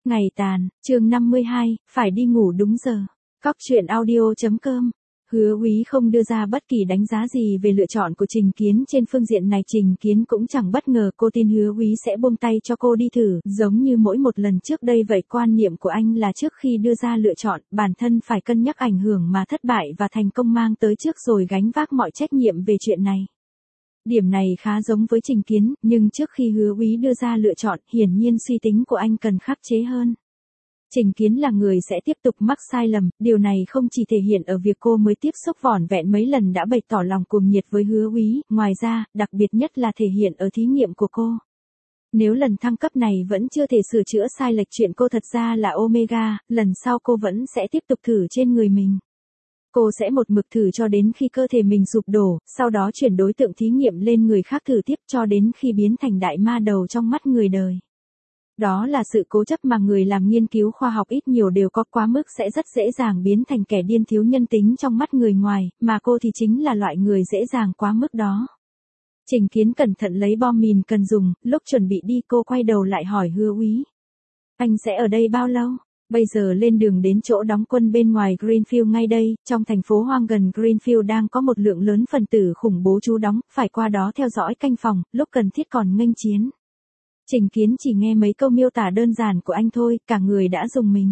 Ngày tàn, chương 52, phải đi ngủ đúng giờ. Cóc truyện audio.com. Hứa Úy không đưa ra bất kỳ đánh giá gì về lựa chọn của Trình Kiến trên phương diện này. Trình Kiến cũng chẳng bất ngờ cô tin Hứa Úy sẽ buông tay cho cô đi thử, giống như mỗi một lần trước đây vậy. Quan niệm của anh là trước khi đưa ra lựa chọn, bản thân phải cân nhắc ảnh hưởng mà thất bại và thành công mang tới trước rồi gánh vác mọi trách nhiệm về chuyện này. Điểm này khá giống với Trình Kiến, nhưng trước khi Hứa Úy đưa ra lựa chọn, hiển nhiên suy tính của anh cần khắc chế hơn. Trình Kiến là người sẽ tiếp tục mắc sai lầm, điều này không chỉ thể hiện ở việc cô mới tiếp xúc vỏn vẹn mấy lần đã bày tỏ lòng cuồng nhiệt với Hứa Úy, ngoài ra, đặc biệt nhất là thể hiện ở thí nghiệm của cô. Nếu lần thăng cấp này vẫn chưa thể sửa chữa sai lệch chuyện cô thật ra là Omega, lần sau cô vẫn sẽ tiếp tục thử trên người mình. Cô sẽ một mực thử cho đến khi cơ thể mình sụp đổ, sau đó chuyển đối tượng thí nghiệm lên người khác thử tiếp cho đến khi biến thành đại ma đầu trong mắt người đời. Đó là sự cố chấp mà người làm nghiên cứu khoa học ít nhiều đều có, quá mức sẽ rất dễ dàng biến thành kẻ điên thiếu nhân tính trong mắt người ngoài, mà cô thì chính là loại người dễ dàng quá mức đó. Trình Kiến cẩn thận lấy bom mìn cần dùng, lúc chuẩn bị đi cô quay đầu lại hỏi Hứa Úy. Anh sẽ ở đây bao lâu? Bây giờ lên đường đến chỗ đóng quân bên ngoài Greenfield ngay đây, trong thành phố hoang gần Greenfield đang có một lượng lớn phần tử khủng bố trú đóng, phải qua đó theo dõi canh phòng, lúc cần thiết còn nghênh chiến. Trình Kiến chỉ nghe mấy câu miêu tả đơn giản của anh thôi, cả người đã rùng mình.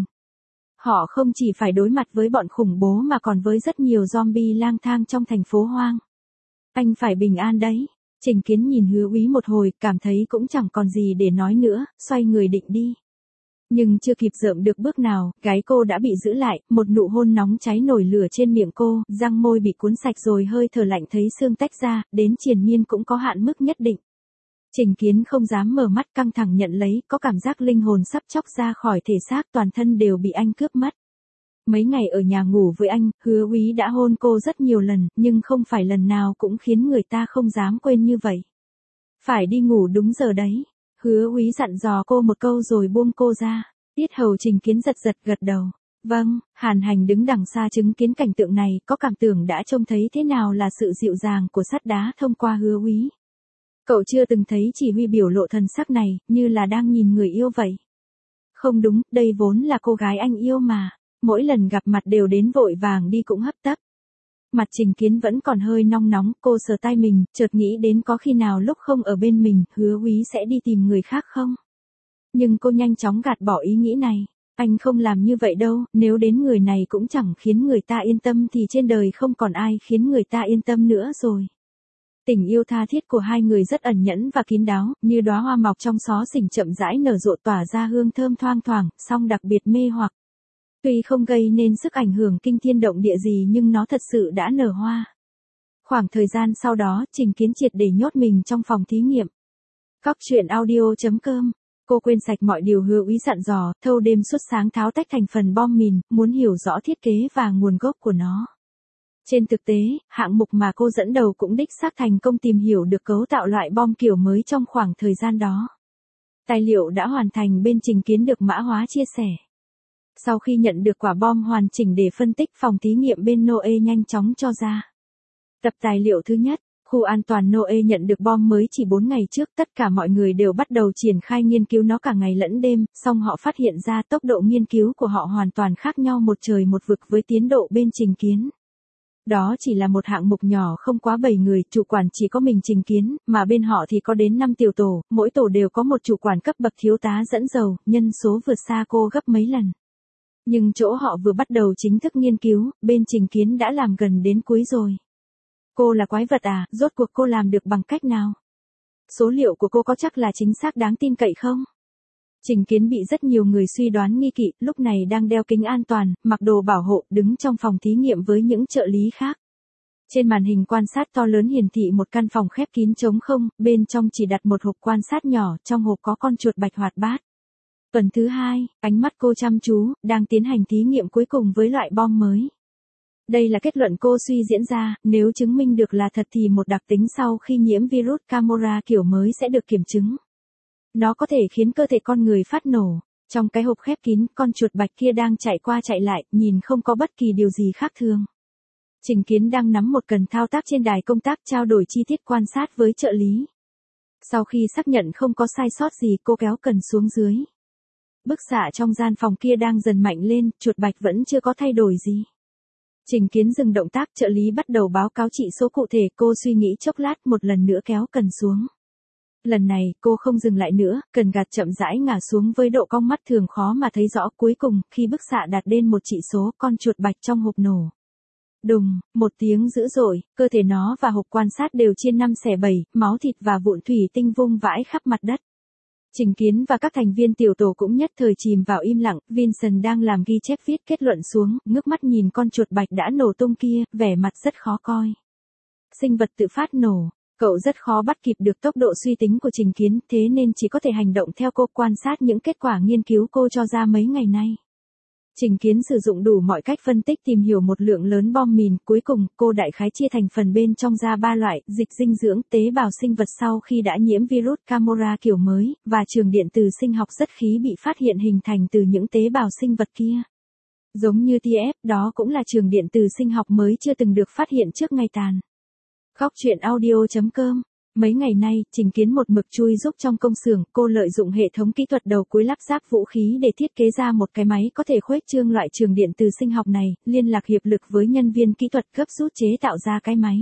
Họ không chỉ phải đối mặt với bọn khủng bố mà còn với rất nhiều zombie lang thang trong thành phố hoang. Anh phải bình an đấy. Trình Kiến nhìn Hứa Úy một hồi, cảm thấy cũng chẳng còn gì để nói nữa, xoay người định đi. Nhưng chưa kịp dợm được bước nào, gái cô đã bị giữ lại, một nụ hôn nóng cháy nổi lửa trên miệng cô, răng môi bị cuốn sạch rồi hơi thở lạnh thấy xương tách ra, đến triền miên cũng có hạn mức nhất định. Trình Kiến không dám mở mắt, căng thẳng nhận lấy, có cảm giác linh hồn sắp chóc ra khỏi thể xác, toàn thân đều bị anh cướp mất. Mấy ngày ở nhà ngủ với anh, Hứa Úy đã hôn cô rất nhiều lần, nhưng không phải lần nào cũng khiến người ta không dám quên như vậy. Phải đi ngủ đúng giờ đấy. Hứa Úy dặn dò cô một câu rồi buông cô ra. Yết hầu Trình Kiến giật giật gật đầu. Vâng. Hàn Hành đứng đằng xa chứng kiến cảnh tượng này, có cảm tưởng đã trông thấy thế nào là sự dịu dàng của sắt đá thông qua Hứa Úy. Cậu chưa từng thấy chỉ huy biểu lộ thần sắc này, như là đang nhìn người yêu vậy. Không đúng, đây vốn là cô gái anh yêu mà. Mỗi lần gặp mặt đều đến vội vàng đi cũng hấp tấp. Mặt Trình Kiến vẫn còn hơi nong nóng, cô sờ tay mình, chợt nghĩ đến có khi nào lúc không ở bên mình, Hứa Úy sẽ đi tìm người khác không? Nhưng cô nhanh chóng gạt bỏ ý nghĩ này. Anh không làm như vậy đâu, nếu đến người này cũng chẳng khiến người ta yên tâm thì trên đời không còn ai khiến người ta yên tâm nữa rồi. Tình yêu tha thiết của hai người rất ẩn nhẫn và kín đáo, như đóa hoa mọc trong xó xỉnh chậm rãi nở rộ tỏa ra hương thơm thoang thoảng, song đặc biệt mê hoặc. Tuy không gây nên sức ảnh hưởng kinh thiên động địa gì nhưng nó thật sự đã nở hoa. Khoảng thời gian sau đó, Trình Kiến triệt để nhốt mình trong phòng thí nghiệm. Cóc truyện audio.com. Cô quên sạch mọi điều Hứa Úy dặn dò, thâu đêm suốt sáng tháo tách thành phần bom mìn, muốn hiểu rõ thiết kế và nguồn gốc của nó. Trên thực tế, hạng mục mà cô dẫn đầu cũng đích xác thành công tìm hiểu được cấu tạo loại bom kiểu mới trong khoảng thời gian đó. Tài liệu đã hoàn thành bên Trình Kiến được mã hóa chia sẻ. Sau khi nhận được quả bom hoàn chỉnh để phân tích, phòng thí nghiệm bên Noe nhanh chóng cho ra. Tập tài liệu thứ nhất, khu an toàn Noe nhận được bom mới chỉ 4 ngày trước, tất cả mọi người đều bắt đầu triển khai nghiên cứu nó cả ngày lẫn đêm, song họ phát hiện ra tốc độ nghiên cứu của họ hoàn toàn khác nhau một trời một vực với tiến độ bên Trình Kiến. Đó chỉ là một hạng mục nhỏ không quá 7 người, chủ quản chỉ có mình Trình Kiến, mà bên họ thì có đến 5 tiểu tổ, mỗi tổ đều có một chủ quản cấp bậc thiếu tá dẫn dầu, nhân số vượt xa cô gấp mấy lần. Nhưng chỗ họ vừa bắt đầu chính thức nghiên cứu, bên Trình Kiến đã làm gần đến cuối rồi. Cô là quái vật à, rốt cuộc cô làm được bằng cách nào? Số liệu của cô có chắc là chính xác đáng tin cậy không? Trình Kiến bị rất nhiều người suy đoán nghi kỵ, lúc này đang đeo kính an toàn, mặc đồ bảo hộ, đứng trong phòng thí nghiệm với những trợ lý khác. Trên màn hình quan sát to lớn hiển thị một căn phòng khép kín trống không, bên trong chỉ đặt một hộp quan sát nhỏ, trong hộp có con chuột bạch hoạt bát. Tuần thứ 2, ánh mắt cô chăm chú, đang tiến hành thí nghiệm cuối cùng với loại bom mới. Đây là kết luận cô suy diễn ra, nếu chứng minh được là thật thì một đặc tính sau khi nhiễm virus Camorra kiểu mới sẽ được kiểm chứng. Nó có thể khiến cơ thể con người phát nổ. Trong cái hộp khép kín, con chuột bạch kia đang chạy qua chạy lại, nhìn không có bất kỳ điều gì khác thường. Trình Kiến đang nắm một cần thao tác trên đài công tác trao đổi chi tiết quan sát với trợ lý. Sau khi xác nhận không có sai sót gì, cô kéo cần xuống dưới. Bức xạ trong gian phòng kia đang dần mạnh lên, chuột bạch vẫn chưa có thay đổi gì. Trình Kiến dừng động tác, trợ lý bắt đầu báo cáo trị số cụ thể, cô suy nghĩ chốc lát, một lần nữa kéo cần xuống. Lần này, cô không dừng lại nữa, cần gạt chậm rãi ngả xuống với độ cong mắt thường khó mà thấy rõ. Cuối cùng, khi bức xạ đạt đến một trị số, con chuột bạch trong hộp nổ. Đùng, một tiếng dữ dội, cơ thể nó và hộp quan sát đều chia 5/7, máu thịt và vụn thủy tinh vung vãi khắp mặt đất. Trình Kiến và các thành viên tiểu tổ cũng nhất thời chìm vào im lặng, Vincent đang làm ghi chép viết kết luận xuống, ngước mắt nhìn con chuột bạch đã nổ tung kia, vẻ mặt rất khó coi. Sinh vật tự phát nổ, cậu rất khó bắt kịp được tốc độ suy tính của Trình Kiến, thế nên chỉ có thể hành động theo cô, quan sát những kết quả nghiên cứu cô cho ra mấy ngày nay. Trình Kiến sử dụng đủ mọi cách phân tích tìm hiểu một lượng lớn bom mìn, cuối cùng, cô đại khái chia thành phần bên trong ra 3 loại: dịch dinh dưỡng, tế bào sinh vật sau khi đã nhiễm virus Camorra kiểu mới, và trường điện từ sinh học rất khí bị phát hiện hình thành từ những tế bào sinh vật kia. Giống như TF, đó cũng là trường điện từ sinh học mới chưa từng được phát hiện trước ngày tàn. Góc truyện audio.com. Mấy ngày nay, Trình Kiến một mực chui giúp trong công xưởng, cô lợi dụng hệ thống kỹ thuật đầu cuối lắp ráp vũ khí để thiết kế ra một cái máy có thể khuếch trương loại trường điện từ sinh học này, liên lạc hiệp lực với nhân viên kỹ thuật gấp rút chế tạo ra cái máy.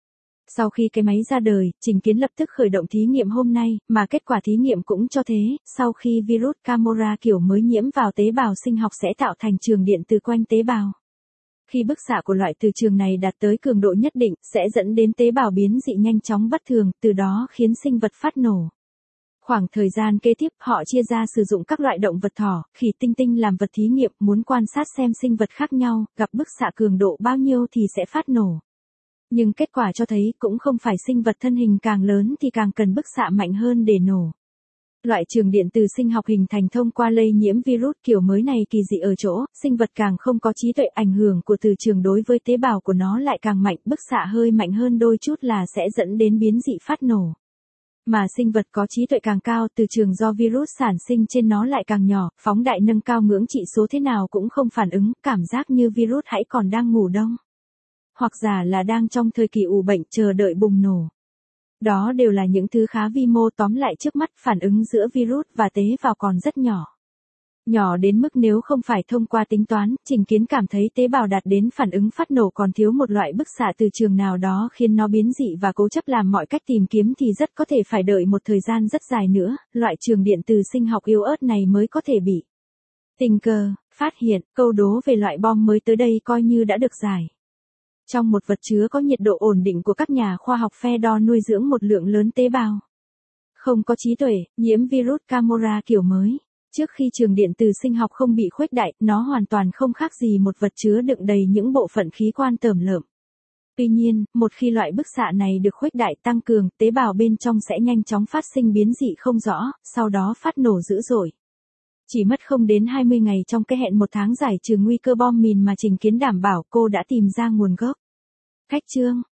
Sau khi cái máy ra đời, Trình Kiến lập tức khởi động thí nghiệm hôm nay, mà kết quả thí nghiệm cũng cho thấy, sau khi virus Camorra kiểu mới nhiễm vào tế bào sinh học sẽ tạo thành trường điện từ quanh tế bào. Khi bức xạ của loại từ trường này đạt tới cường độ nhất định, sẽ dẫn đến tế bào biến dị nhanh chóng bất thường, từ đó khiến sinh vật phát nổ. Khoảng thời gian kế tiếp, họ chia ra sử dụng các loại động vật thỏ, khỉ, tinh tinh làm vật thí nghiệm, muốn quan sát xem sinh vật khác nhau, gặp bức xạ cường độ bao nhiêu thì sẽ phát nổ. Nhưng kết quả cho thấy cũng không phải sinh vật thân hình càng lớn thì càng cần bức xạ mạnh hơn để nổ. Loại trường điện từ sinh học hình thành thông qua lây nhiễm virus kiểu mới này kỳ dị ở chỗ, sinh vật càng không có trí tuệ, ảnh hưởng của từ trường đối với tế bào của nó lại càng mạnh, bức xạ hơi mạnh hơn đôi chút là sẽ dẫn đến biến dị phát nổ. Mà sinh vật có trí tuệ càng cao, từ trường do virus sản sinh trên nó lại càng nhỏ, phóng đại nâng cao ngưỡng trị số thế nào cũng không phản ứng, cảm giác như virus hãy còn đang ngủ đông. Hoặc giả là đang trong thời kỳ ủ bệnh chờ đợi bùng nổ. Đó đều là những thứ khá vi mô, tóm lại trước mắt phản ứng giữa virus và tế bào còn rất nhỏ. Nhỏ đến mức nếu không phải thông qua tính toán, Trình Kiến cảm thấy tế bào đạt đến phản ứng phát nổ còn thiếu một loại bức xạ từ trường nào đó khiến nó biến dị và cố chấp làm mọi cách tìm kiếm thì rất có thể phải đợi một thời gian rất dài nữa, loại trường điện từ sinh học yếu ớt này mới có thể bị. Tình cờ, phát hiện, câu đố về loại bom mới tới đây coi như đã được giải. Trong một vật chứa có nhiệt độ ổn định của các nhà khoa học phe đo nuôi dưỡng một lượng lớn tế bào. Không có trí tuệ, nhiễm virus Camorra kiểu mới. Trước khi trường điện từ sinh học không bị khuếch đại, nó hoàn toàn không khác gì một vật chứa đựng đầy những bộ phận khí quan tởm lợm. Tuy nhiên, một khi loại bức xạ này được khuếch đại tăng cường, tế bào bên trong sẽ nhanh chóng phát sinh biến dị không rõ, sau đó phát nổ dữ dội. Chỉ mất không đến 20 ngày trong cái hẹn một tháng giải trừ nguy cơ bom mìn mà Trình Kiến đảm bảo cô đã tìm ra nguồn gốc. Khách chương.